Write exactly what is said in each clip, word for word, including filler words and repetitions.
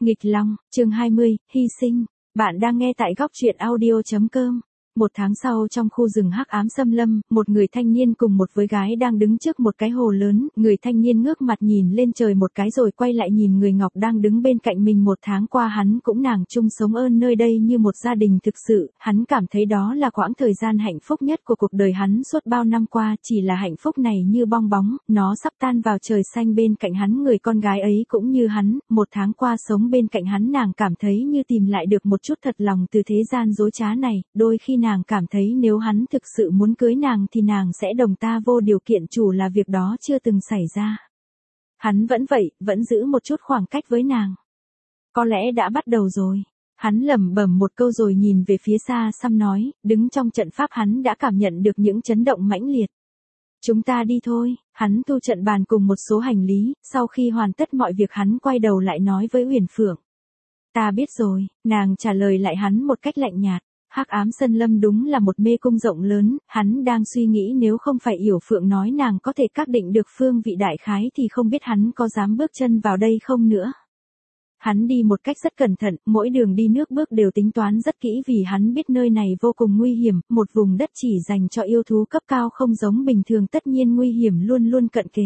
Nghịch Long, chương hai mươi, hy sinh. Bạn đang nghe tại góc truyện audio chấm com. Một tháng sau trong khu rừng hắc ám xâm lâm, một người thanh niên cùng một với gái đang đứng trước một cái hồ lớn, người thanh niên ngước mặt nhìn lên trời một cái rồi quay lại nhìn người ngọc đang đứng bên cạnh mình. Một tháng qua hắn cũng nàng chung sống ơn nơi đây như một gia đình thực sự, hắn cảm thấy đó là quãng thời gian hạnh phúc nhất của cuộc đời hắn suốt bao năm qua, chỉ là hạnh phúc này như bong bóng, nó sắp tan vào trời xanh. Bên cạnh hắn người con gái ấy cũng như hắn, một tháng qua sống bên cạnh hắn nàng cảm thấy như tìm lại được một chút thật lòng từ thế gian dối trá này, đôi khi nàng cảm thấy nếu hắn thực sự muốn cưới nàng thì nàng sẽ đồng ta vô điều kiện chủ là việc đó chưa từng xảy ra. Hắn vẫn vậy, vẫn giữ một chút khoảng cách với nàng. Có lẽ đã bắt đầu rồi. Hắn lẩm bẩm một câu rồi nhìn về phía xa xăm nói, đứng trong trận pháp hắn đã cảm nhận được những chấn động mãnh liệt. Chúng ta đi thôi, hắn thu trận bàn cùng một số hành lý, sau khi hoàn tất mọi việc hắn quay đầu lại nói với Uyển Phượng. Ta biết rồi, nàng trả lời lại hắn một cách lạnh nhạt. Hắc ám sơn lâm đúng là một mê cung rộng lớn, hắn đang suy nghĩ nếu không phải Yểu Phượng nói nàng có thể xác định được phương vị đại khái thì không biết hắn có dám bước chân vào đây không nữa. Hắn đi một cách rất cẩn thận, mỗi đường đi nước bước đều tính toán rất kỹ vì hắn biết nơi này vô cùng nguy hiểm, một vùng đất chỉ dành cho yêu thú cấp cao không giống bình thường, tất nhiên nguy hiểm luôn luôn cận kề.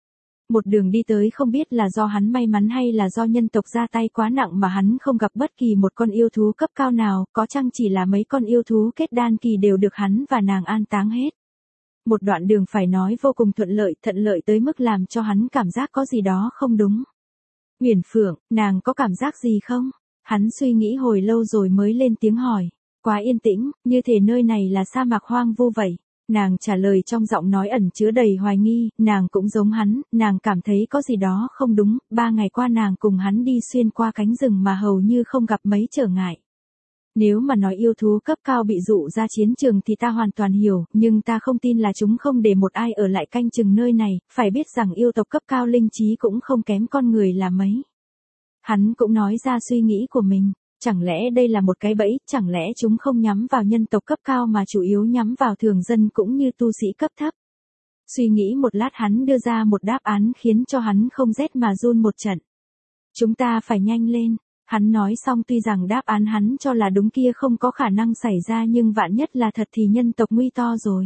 Một đường đi tới không biết là do hắn may mắn hay là do nhân tộc ra tay quá nặng mà hắn không gặp bất kỳ một con yêu thú cấp cao nào, có chăng chỉ là mấy con yêu thú kết đan kỳ đều được hắn và nàng an táng hết. Một đoạn đường phải nói vô cùng thuận lợi, thuận lợi tới mức làm cho hắn cảm giác có gì đó không đúng. Uyển Phượng, nàng có cảm giác gì không? Hắn suy nghĩ hồi lâu rồi mới lên tiếng hỏi. Quá yên tĩnh, như thể nơi này là sa mạc hoang vu vậy. Nàng trả lời trong giọng nói ẩn chứa đầy hoài nghi, nàng cũng giống hắn, nàng cảm thấy có gì đó không đúng, ba ngày qua nàng cùng hắn đi xuyên qua cánh rừng mà hầu như không gặp mấy trở ngại. Nếu mà nói yêu thú cấp cao bị dụ ra chiến trường thì ta hoàn toàn hiểu, nhưng ta không tin là chúng không để một ai ở lại canh chừng nơi này, phải biết rằng yêu tộc cấp cao linh trí cũng không kém con người là mấy. Hắn cũng nói ra suy nghĩ của mình. Chẳng lẽ đây là một cái bẫy, chẳng lẽ chúng không nhắm vào nhân tộc cấp cao mà chủ yếu nhắm vào thường dân cũng như tu sĩ cấp thấp? Suy nghĩ một lát hắn đưa ra một đáp án khiến cho hắn không rét mà run một trận. Chúng ta phải nhanh lên. Hắn nói xong tuy rằng đáp án hắn cho là đúng kia không có khả năng xảy ra nhưng vạn nhất là thật thì nhân tộc nguy to rồi.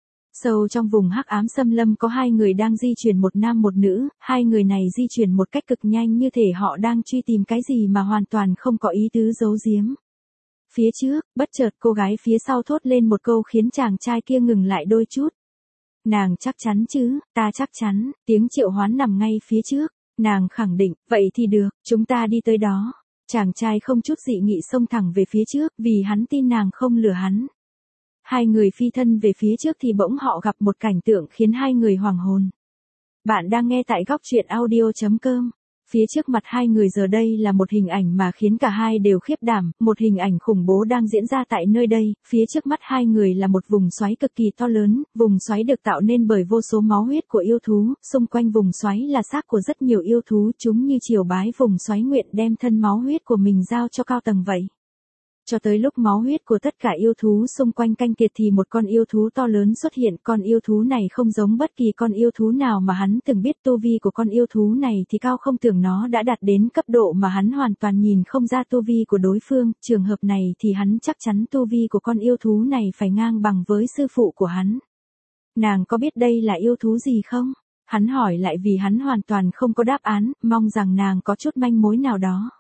Sâu trong vùng hắc ám xâm lâm có hai người đang di chuyển, một nam một nữ, hai người này di chuyển một cách cực nhanh như thể họ đang truy tìm cái gì mà hoàn toàn không có ý tứ giấu giếm. Phía trước, bất chợt cô gái phía sau thốt lên một câu khiến chàng trai kia ngừng lại đôi chút. Nàng chắc chắn chứ? Ta chắc chắn, tiếng Triệu Hoán nằm ngay phía trước. Nàng khẳng định, vậy thì được, chúng ta đi tới đó. Chàng trai không chút dị nghị xông thẳng về phía trước vì hắn tin nàng không lừa hắn. Hai người phi thân về phía trước thì bỗng họ gặp một cảnh tượng khiến hai người hoảng hồn. Bạn đang nghe tại góc truyện audio chấm com. Phía trước mặt hai người giờ đây là một hình ảnh mà khiến cả hai đều khiếp đảm, một hình ảnh khủng bố đang diễn ra tại nơi đây. Phía trước mắt hai người là một vùng xoáy cực kỳ to lớn, vùng xoáy được tạo nên bởi vô số máu huyết của yêu thú, xung quanh vùng xoáy là xác của rất nhiều yêu thú, chúng như triều bái vùng xoáy nguyện đem thân máu huyết của mình giao cho cao tầng vậy. Cho tới lúc máu huyết của tất cả yêu thú xung quanh canh kiệt thì một con yêu thú to lớn xuất hiện. Con yêu thú này không giống bất kỳ con yêu thú nào mà hắn từng biết, tu vi của con yêu thú này thì cao không tưởng, nó đã đạt đến cấp độ mà hắn hoàn toàn nhìn không ra tu vi của đối phương. Trường hợp này thì hắn chắc chắn tu vi của con yêu thú này phải ngang bằng với sư phụ của hắn. Nàng có biết đây là yêu thú gì không? Hắn hỏi lại vì hắn hoàn toàn không có đáp án, mong rằng nàng có chút manh mối nào đó.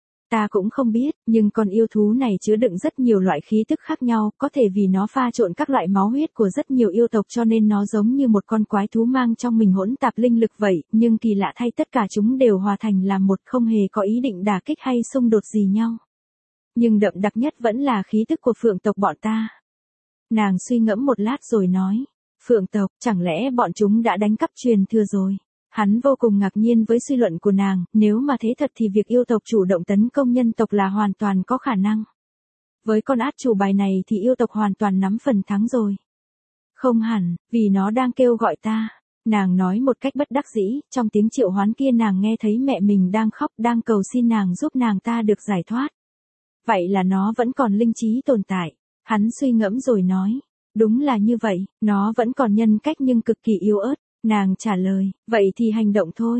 Ta cũng không biết, nhưng con yêu thú này chứa đựng rất nhiều loại khí tức khác nhau, có thể vì nó pha trộn các loại máu huyết của rất nhiều yêu tộc cho nên nó giống như một con quái thú mang trong mình hỗn tạp linh lực vậy, nhưng kỳ lạ thay tất cả chúng đều hòa thành làm một, không hề có ý định đả kích hay xung đột gì nhau. Nhưng đậm đặc nhất vẫn là khí tức của phượng tộc bọn ta. Nàng suy ngẫm một lát rồi nói, phượng tộc, chẳng lẽ bọn chúng đã đánh cắp truyền thừa rồi? Hắn vô cùng ngạc nhiên với suy luận của nàng, nếu mà thế thật thì việc yêu tộc chủ động tấn công nhân tộc là hoàn toàn có khả năng. Với con át chủ bài này thì yêu tộc hoàn toàn nắm phần thắng rồi. Không hẳn, vì nó đang kêu gọi ta. Nàng nói một cách bất đắc dĩ, trong tiếng Triệu Hoán kia nàng nghe thấy mẹ mình đang khóc, đang cầu xin nàng giúp nàng ta được giải thoát. Vậy là nó vẫn còn linh trí tồn tại. Hắn suy ngẫm rồi nói, đúng là như vậy, nó vẫn còn nhân cách nhưng cực kỳ yếu ớt. Nàng trả lời, vậy thì hành động thôi.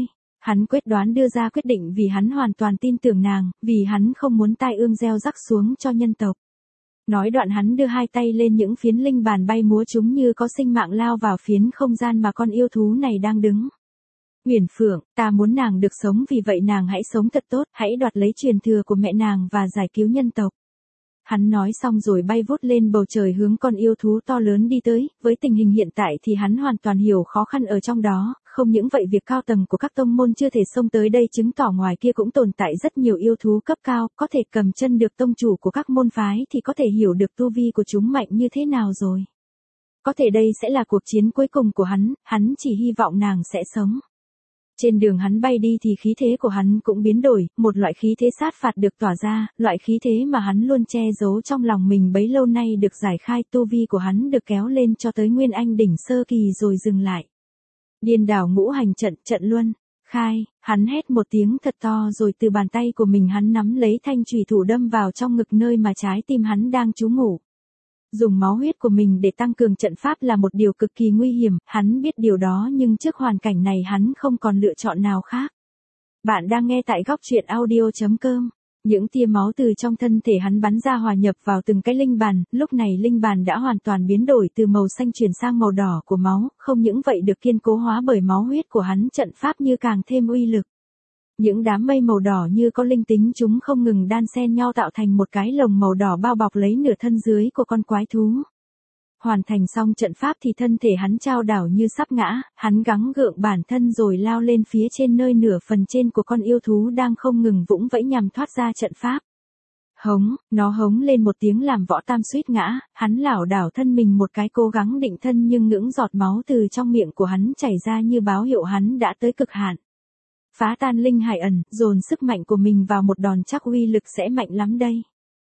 Hắn quyết đoán đưa ra quyết định vì hắn hoàn toàn tin tưởng nàng, vì hắn không muốn tai ương gieo rắc xuống cho nhân tộc. Nói đoạn hắn đưa hai tay lên những phiến linh bàn bay múa chúng như có sinh mạng lao vào phiến không gian mà con yêu thú này đang đứng. Uyển Phượng, ta muốn nàng được sống vì vậy nàng hãy sống thật tốt, hãy đoạt lấy truyền thừa của mẹ nàng và giải cứu nhân tộc. Hắn nói xong rồi bay vút lên bầu trời hướng con yêu thú to lớn đi tới, với tình hình hiện tại thì hắn hoàn toàn hiểu khó khăn ở trong đó, không những vậy việc cao tầng của các tông môn chưa thể xông tới đây chứng tỏ ngoài kia cũng tồn tại rất nhiều yêu thú cấp cao, có thể cầm chân được tông chủ của các môn phái thì có thể hiểu được tu vi của chúng mạnh như thế nào rồi. Có thể đây sẽ là cuộc chiến cuối cùng của hắn, hắn chỉ hy vọng nàng sẽ sống. Trên đường hắn bay đi thì khí thế của hắn cũng biến đổi, một loại khí thế sát phạt được tỏa ra, loại khí thế mà hắn luôn che giấu trong lòng mình bấy lâu nay được giải khai, tu vi của hắn được kéo lên cho tới Nguyên Anh đỉnh sơ kỳ rồi dừng lại. Điên đảo ngũ hành trận, trận luân, khai, hắn hét một tiếng thật to rồi từ bàn tay của mình hắn nắm lấy thanh chùy thủ đâm vào trong ngực nơi mà trái tim hắn đang trú ngụ. Dùng máu huyết của mình để tăng cường trận pháp là một điều cực kỳ nguy hiểm, hắn biết điều đó nhưng trước hoàn cảnh này hắn không còn lựa chọn nào khác. Bạn đang nghe tại góc truyện audio chấm com. Những tia máu từ trong thân thể hắn bắn ra hòa nhập vào từng cái linh bàn, lúc này linh bàn đã hoàn toàn biến đổi từ màu xanh chuyển sang màu đỏ của máu, không những vậy được kiên cố hóa bởi máu huyết của hắn, trận pháp như càng thêm uy lực. Những đám mây màu đỏ như có linh tính chúng không ngừng đan xen nhau tạo thành một cái lồng màu đỏ bao bọc lấy nửa thân dưới của con quái thú. Hoàn thành xong trận pháp thì thân thể hắn chao đảo như sắp ngã, hắn gắng gượng bản thân rồi lao lên phía trên nơi nửa phần trên của con yêu thú đang không ngừng vũng vẫy nhằm thoát ra trận pháp. Hống, nó hống lên một tiếng làm Võ Tam suýt ngã, hắn lảo đảo thân mình một cái cố gắng định thân nhưng những giọt máu từ trong miệng của hắn chảy ra như báo hiệu hắn đã tới cực hạn. Phá tan linh hải ẩn, dồn sức mạnh của mình vào một đòn chắc uy lực sẽ mạnh lắm đây.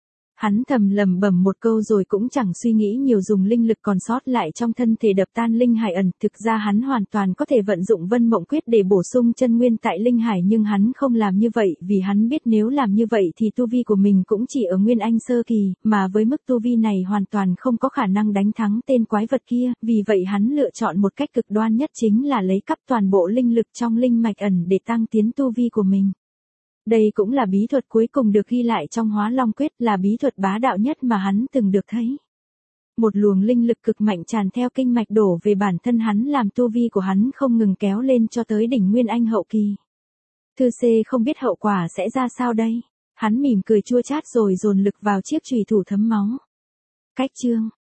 Hắn thầm lầm bẩm một câu rồi cũng chẳng suy nghĩ nhiều dùng linh lực còn sót lại trong thân thể đập tan linh hải ẩn. Thực ra hắn hoàn toàn có thể vận dụng Vân Mộng Quyết để bổ sung chân nguyên tại linh hải nhưng hắn không làm như vậy vì hắn biết nếu làm như vậy thì tu vi của mình cũng chỉ ở Nguyên Anh sơ kỳ, mà với mức tu vi này hoàn toàn không có khả năng đánh thắng tên quái vật kia, vì vậy hắn lựa chọn một cách cực đoan nhất chính là lấy cắp toàn bộ linh lực trong linh mạch ẩn để tăng tiến tu vi của mình. Đây cũng là bí thuật cuối cùng được ghi lại trong Hóa Long Quyết, là bí thuật bá đạo nhất mà hắn từng được thấy. Một luồng linh lực cực mạnh tràn theo kinh mạch đổ về bản thân hắn làm tu vi của hắn không ngừng kéo lên cho tới đỉnh Nguyên Anh hậu kỳ. Thư C không biết hậu quả sẽ ra sao đây. Hắn mỉm cười chua chát rồi dồn lực vào chiếc chùy thủ thấm máu. Cách chương